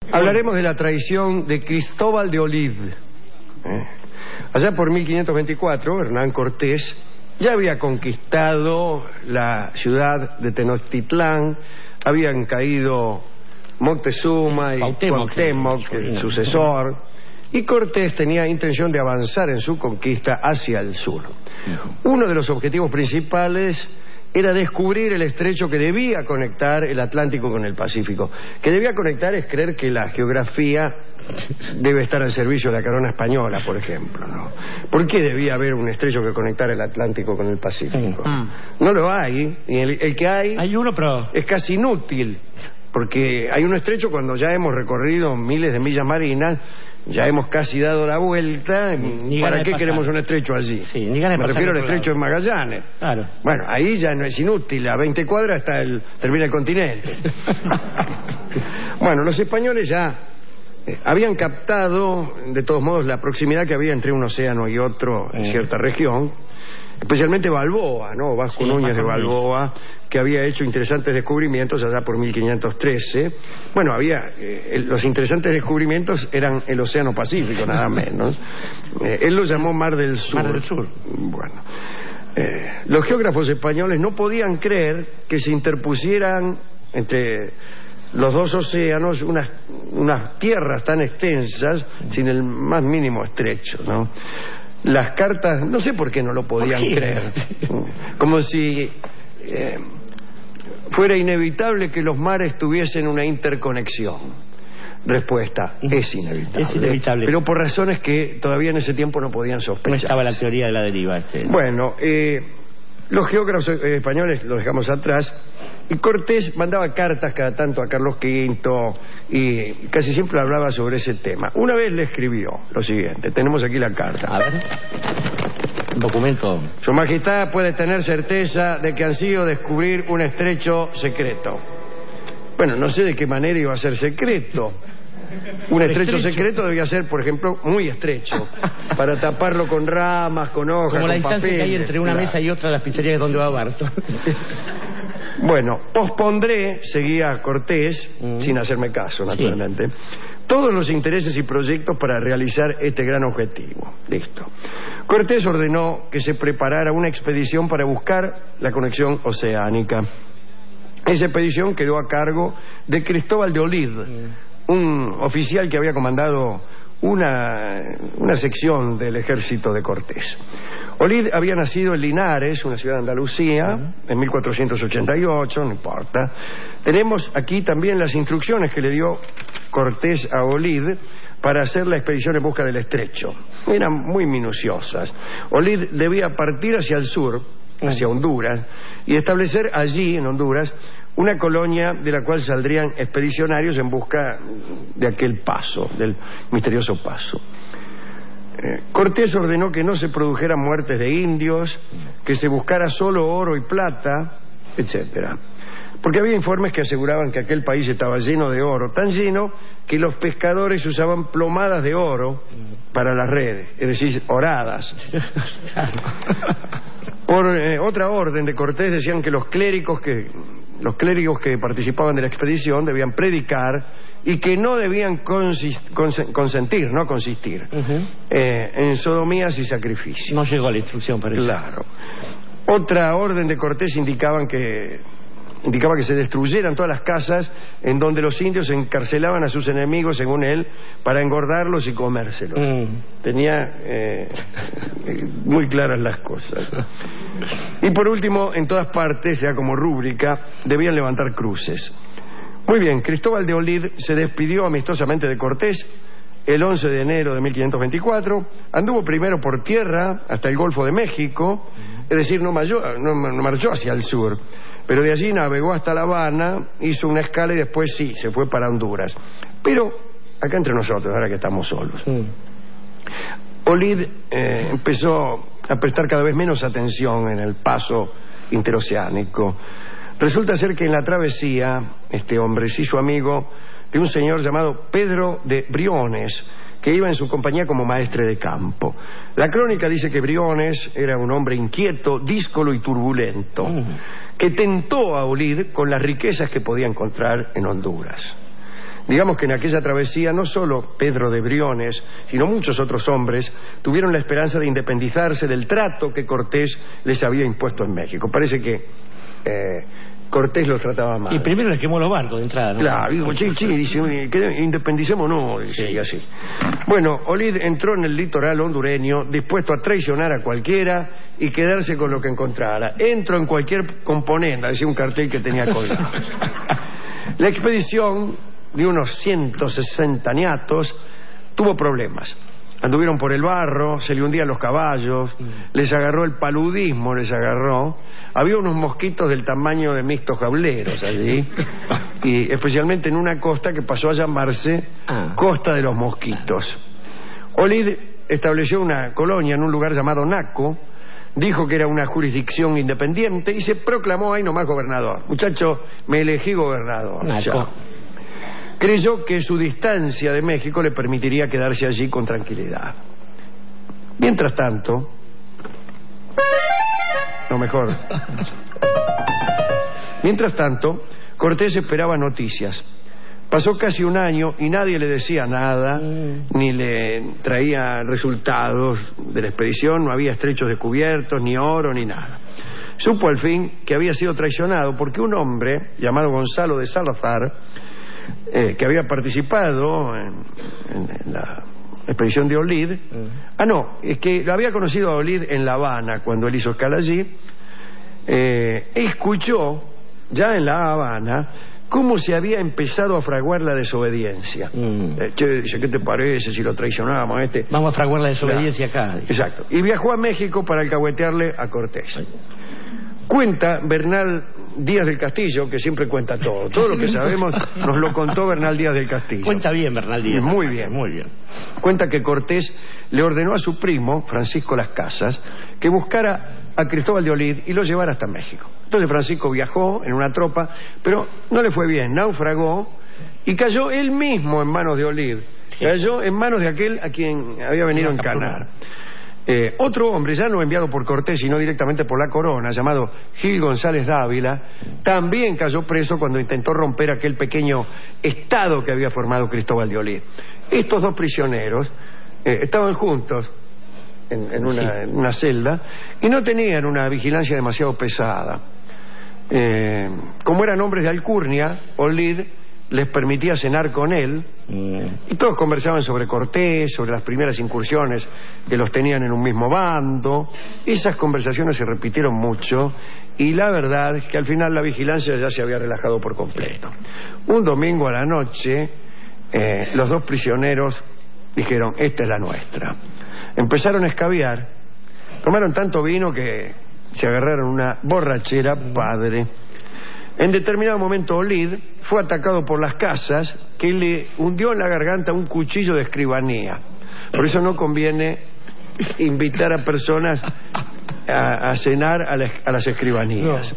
Hablaremos de la traición de Cristóbal de Olid. Allá por 1524, Hernán Cortés ya había conquistado la ciudad de Tenochtitlán, habían caído Moctezuma y Cuauhtémoc, el sucesor, y Cortés tenía intención de avanzar en su conquista hacia el sur. Uno de los objetivos principales era descubrir el estrecho que debía conectar el Atlántico con el Pacífico. Que debía conectar es creer que la geografía debe estar al servicio de la corona española, por ejemplo, ¿no? ¿Por qué debía haber un estrecho que conectara el Atlántico con el Pacífico? No lo hay, y el que hay uno, pero es casi inútil, porque hay un estrecho cuando ya hemos recorrido miles de millas marinas, ya hemos casi dado la vuelta. ¿Para qué queremos un estrecho allí? Sí, me refiero al estrecho de Magallanes. Claro. Bueno, ahí ya no es inútil, a 20 cuadras termina el continente. Bueno, los españoles ya habían captado, de todos modos, la proximidad que había entre un océano y otro en cierta región, especialmente Balboa, ¿no? Vasco Núñez de Balboa, que había hecho interesantes descubrimientos allá por 1513. Bueno, los interesantes descubrimientos eran el Océano Pacífico, nada menos. Él lo llamó Mar del Sur. Mar del Sur. Bueno, los geógrafos españoles no podían creer que se interpusieran entre los dos océanos unas tierras tan extensas sin el más mínimo estrecho, ¿no? Las cartas, no sé por qué no lo podían creer. Como si fuera inevitable que los mares tuviesen una interconexión. Respuesta: es inevitable. Es inevitable. Pero por razones que todavía en ese tiempo no podían sospechar. No estaba la teoría de la deriva. Bueno, los geógrafos españoles los dejamos atrás, y Cortés mandaba cartas cada tanto a Carlos V y casi siempre hablaba sobre ese tema. Una vez le escribió lo siguiente, tenemos aquí la carta. A ver. Documento. Su Majestad puede tener certeza de que han sido descubrir un estrecho secreto. Bueno, no sé de qué manera iba a ser secreto. Un estrecho secreto debía ser, por ejemplo, muy estrecho, para taparlo con ramas, con hojas, como la distancia que hay entre una mesa y otra de las pizzerías donde va Barton. Bueno, pospondré, seguía Cortés, sin hacerme caso, naturalmente, todos los intereses y proyectos para realizar este gran objetivo. Listo. Cortés ordenó que se preparara una expedición para buscar la conexión oceánica. Esa expedición quedó a cargo de Cristóbal de Olid, un oficial que había comandado una sección del ejército de Cortés. Olid había nacido en Linares, una ciudad de Andalucía, en 1488, no importa. Tenemos aquí también las instrucciones que le dio Cortés a Olid para hacer la expedición en busca del estrecho. Eran muy minuciosas. Olid debía partir hacia el sur, hacia Honduras, y establecer allí, en Honduras, una colonia de la cual saldrían expedicionarios en busca de aquel paso, del misterioso paso. Cortés ordenó que no se produjeran muertes de indios, que se buscara solo oro y plata, etcétera. Porque había informes que aseguraban que aquel país estaba lleno de oro, tan lleno que los pescadores usaban plomadas de oro para las redes, es decir, oradas. Por otra orden de Cortés decían que los clérigos que participaban de la expedición debían predicar y que no debían consistir en sodomías y sacrificios. No llegó la instrucción para eso. Claro. Otra orden de Cortés indicaba que se destruyeran todas las casas en donde los indios encarcelaban a sus enemigos, según él, para engordarlos y comérselos. Tenía muy claras las cosas. Y por último, en todas partes, ya como rúbrica, debían levantar cruces. Muy bien, Cristóbal de Olid se despidió amistosamente de Cortés el 11 de enero de 1524, anduvo primero por tierra hasta el Golfo de México, es decir, no marchó hacia el sur, pero de allí navegó hasta La Habana, hizo una escala y después se fue para Honduras. Pero, acá entre nosotros, ahora que estamos solos, Olid empezó a prestar cada vez menos atención en el paso interoceánico. Resulta ser que en la travesía, este hombre se hizo amigo de un señor llamado Pedro de Briones, que iba en su compañía como maestre de campo. La crónica dice que Briones era un hombre inquieto, díscolo y turbulento, que tentó a Olid con las riquezas que podía encontrar en Honduras. Digamos que en aquella travesía no solo Pedro de Briones, sino muchos otros hombres tuvieron la esperanza de independizarse del trato que Cortés les había impuesto en México. Parece que Cortés los trataba mal. Y primero les quemó los barcos de entrada, ¿no? Claro, digo, che, dice, independicémonos, dice, y así. Bueno, Olid entró en el litoral hondureño dispuesto a traicionar a cualquiera y quedarse con lo que encontrara. Entro en cualquier componenda, decía un cartel que tenía colgado. La expedición de unos 160 ñatos tuvo problemas. Anduvieron por el barro, se le hundían los caballos, les agarró el paludismo, había unos mosquitos del tamaño de mixtos jauleros allí, y especialmente en una costa que pasó a llamarse Costa de los Mosquitos. Olid estableció una colonia en un lugar llamado Naco, dijo que era una jurisdicción independiente y se proclamó ahí nomás gobernador. Muchacho, me elegí gobernador. Naco. Creyó que su distancia de México le permitiría quedarse allí con tranquilidad. Mientras tanto, Cortés esperaba noticias. Pasó casi un año y nadie le decía nada, ni le traía resultados de la expedición, no había estrechos descubiertos, ni oro, ni nada. Supo al fin que había sido traicionado porque un hombre llamado Gonzalo de Salazar, que había participado en la expedición de Olid, es que lo había conocido a Olid en La Habana cuando él hizo escala allí, escuchó ya en La Habana cómo se había empezado a fraguar la desobediencia. Dice, ¿qué te parece si lo traicionamos a este? Vamos a fraguar la desobediencia acá. Exacto. Y viajó a México para alcahuetearle a Cortés. Cuenta Bernal Díaz del Castillo, que siempre cuenta todo. Todo lo que sabemos nos lo contó Bernal Díaz del Castillo. Cuenta bien, Bernal Díaz. Muy bien. Muy bien. Cuenta que Cortés le ordenó a su primo, Francisco Las Casas, que buscara a Cristóbal de Olid y lo llevara hasta México. Entonces Francisco viajó en una tropa, pero no le fue bien, naufragó y cayó él mismo en manos de Olid. Cayó en manos de aquel a quien había venido a encarnar. Otro hombre, ya no enviado por Cortés, sino directamente por la corona, llamado Gil González Dávila, también cayó preso cuando intentó romper aquel pequeño estado que había formado Cristóbal de Olid. Estos dos prisioneros estaban juntos en una celda y no tenían una vigilancia demasiado pesada. Como eran hombres de alcurnia, Olid les permitía cenar con él y todos conversaban sobre Cortés, sobre las primeras incursiones que los tenían en un mismo bando. Esas conversaciones se repitieron mucho y la verdad es que al final la vigilancia ya se había relajado por completo. Un domingo a la noche los dos prisioneros dijeron, esta es la nuestra. Empezaron a escabiar, tomaron tanto vino que se agarraron una borrachera padre. En determinado momento Olid fue atacado por Las Casas, que le hundió en la garganta un cuchillo de escribanía. Por eso no conviene invitar a personas a cenar a las escribanías.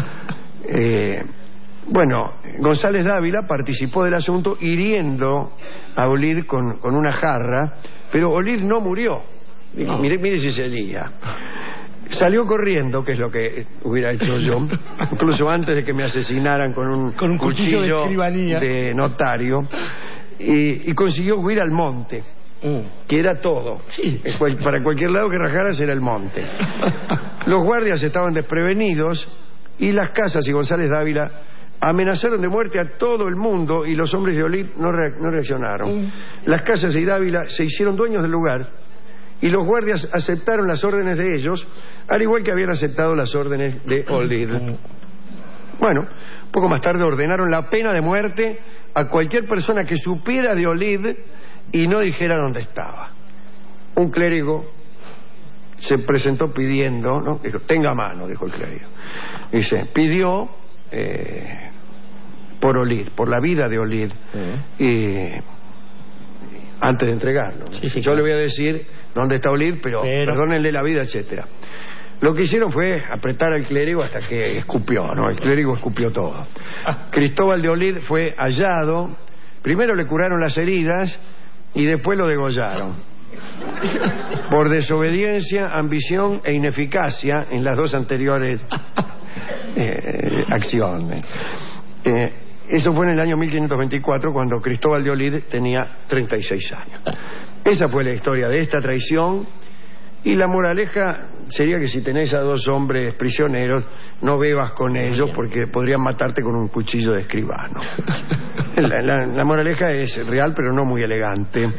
Bueno, González Dávila participó del asunto hiriendo a Olid con una jarra, pero Olid no murió. Mire si seguía. Salió corriendo, que es lo que hubiera hecho yo, incluso antes de que me asesinaran con un cuchillo de notario, y consiguió huir al monte, que era todo. Sí. Para cualquier lado que rajaras era el monte. Los guardias estaban desprevenidos y Las Casas y González Dávila amenazaron de muerte a todo el mundo y los hombres de Olid no reaccionaron. Las Casas y Dávila se hicieron dueños del lugar y los guardias aceptaron las órdenes de ellos, al igual que habían aceptado las órdenes de Olid. Bueno, poco más tarde ordenaron la pena de muerte a cualquier persona que supiera de Olid y no dijera dónde estaba. Un clérigo se presentó pidiendo, ¿no? Dijo, tenga mano, dijo el clérigo. Dice, pidió por Olid, por la vida de Olid, antes de entregarlo, ¿no? Sí, yo le voy a decir dónde está Olid, pero perdónenle la vida, etcétera. Lo que hicieron fue apretar al clérigo hasta que escupió, ¿no? El clérigo escupió todo. Cristóbal de Olid fue hallado, primero le curaron las heridas y después lo degollaron por desobediencia, ambición e ineficacia en las dos anteriores acciones. Eso fue en el año 1524, cuando Cristóbal de Olid tenía 36 años. Esa fue la historia de esta traición, y la moraleja sería que si tenés a dos hombres prisioneros, no bebas con ellos porque podrían matarte con un cuchillo de escribano. La moraleja es real, pero no muy elegante.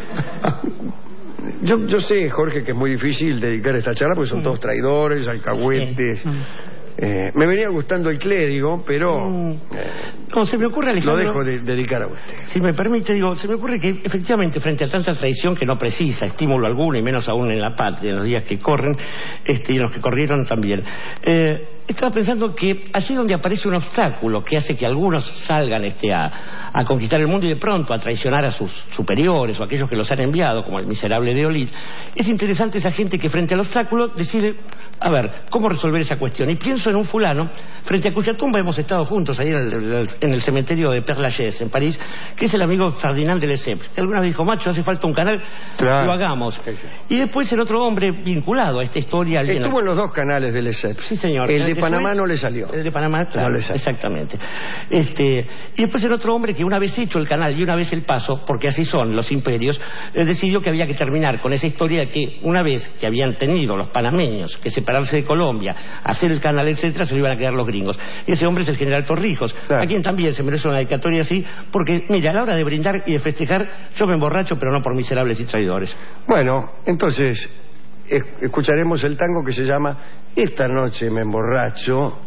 Yo sé, Jorge, que es muy difícil dedicar esta charla porque son todos traidores, alcahuetes. Sí. Me venía gustando el clérigo, pero no, se me ocurre, Alejandro, lo dejo de dedicar a usted. Si me permite, se me ocurre que efectivamente frente a tanta traición que no precisa estímulo alguno, y menos aún en la patria, en los días que corren, y en los que corrieron también, estaba pensando que allí donde aparece un obstáculo que hace que algunos salgan a conquistar el mundo y de pronto a traicionar a sus superiores o a aquellos que los han enviado, como el miserable de Olid, es interesante esa gente que frente al obstáculo decide, a ver, ¿cómo resolver esa cuestión? Y pienso en un fulano frente a cuya tumba hemos estado juntos ahí en el cementerio de Père Lachaise, en París, que es el amigo Ferdinand de Lesseps, que alguna vez dijo, macho, hace falta un canal, claro, lo hagamos. Y después el otro hombre vinculado a esta historia... Estuvo en los dos canales de Lesseps. Sí, señor. El de Panamá no le salió. El de Panamá, claro, no exactamente. Y después el otro hombre que una vez hecho el canal y una vez el paso, porque así son los imperios, decidió que había que terminar con esa historia de que una vez que habían tenido los panameños que separarse de Colombia, hacer el canal, etcétera, se lo iban a quedar los gringos. Ese hombre es el general Torrijos, claro, a quien también se merece una dedicatoria así, porque, mira, a la hora de brindar y de festejar, yo me emborracho, pero no por miserables y traidores. Bueno, entonces escucharemos el tango que se llama Esta noche me emborracho.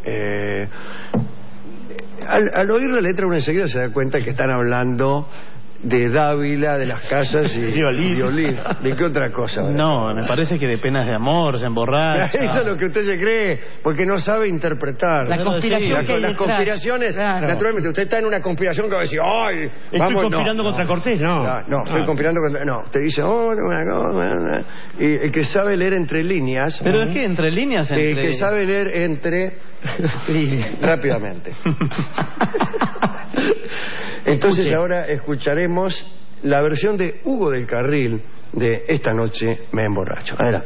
Al oír la letra uno enseguida se da cuenta que están hablando de Dávila, de las casas y violín. ¿De qué otra cosa? No, me parece que de penas de amor, se emborracha. Eso es lo que usted se cree, porque no sabe interpretar. La conspiración que hay las conspiraciones, claro, naturalmente, usted está en una conspiración que va a decir, ¡ay! Estoy conspirando contra Cortés, estoy conspirando contra... No, te dice, una cosa... Y el que sabe leer entre líneas... ¿Pero es que entre líneas? El que sabe leer entre... rápidamente. Entonces ahora escucharemos la versión de Hugo del Carril de Esta noche me emborracho. Adelante.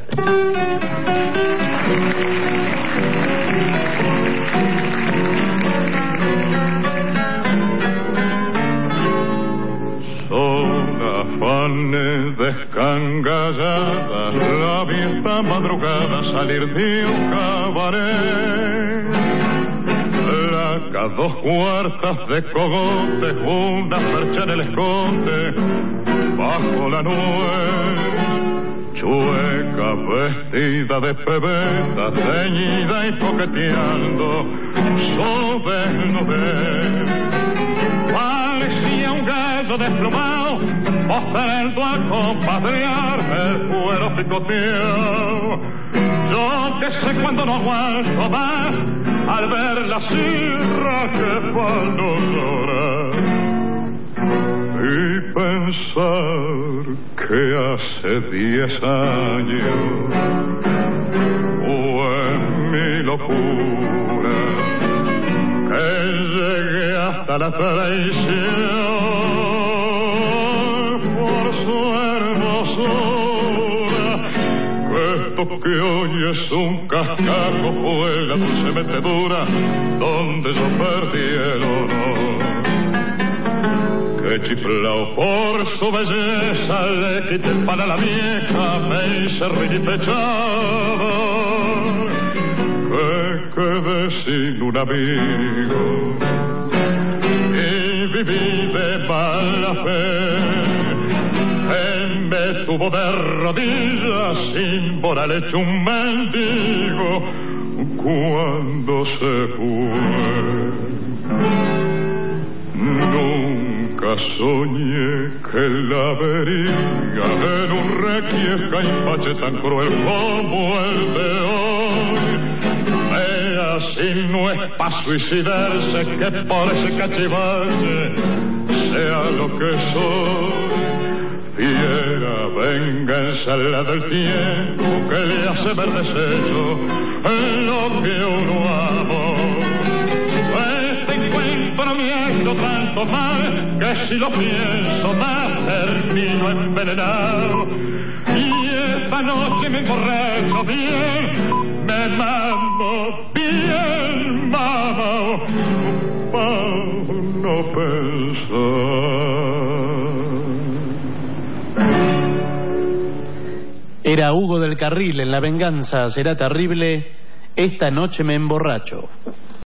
Son afanes descangalladas, la vista madrugada salir de un cabaret. Placas 2/4 de cogote, una percha en el escote, bajo la nuez, chueca vestida de pebeta, ceñida y coqueteando, su desnudez. Parecía un gallo desplomado, postrando a compadrear el cuero picoteado. Yo que sé cuando no aguanto más, al ver la sierra que cuando llora, y pensar que hace 10 años fue mi locura, que llegué hasta la traición por su hermosura. Esto que hoy es un cascajo fue la dulce metedura donde yo perdí el honor. Que chiflao por su belleza le quité el pan a la vieja, me hice ridipechado, que quedé sin un amigo y viví de mala fe. Me tuvo de rodillas sin moral hecho un mendigo cuando se fue. Nunca soñé que la vería en un requiesca y pache tan cruel como el de hoy. Vea si no es pa' suicidarse que por ese cachivache sea lo que soy. Fiera venganza la del tiempo que le hace ver desecho en lo que uno amó. Este encuentro me ha hecho tanto mal que si lo pienso más termino envenenado. Y esta noche me emborracho bien, me mando bien mamao. No pensar. Era Hugo del Carril en La venganza será terrible. Esta noche me emborracho.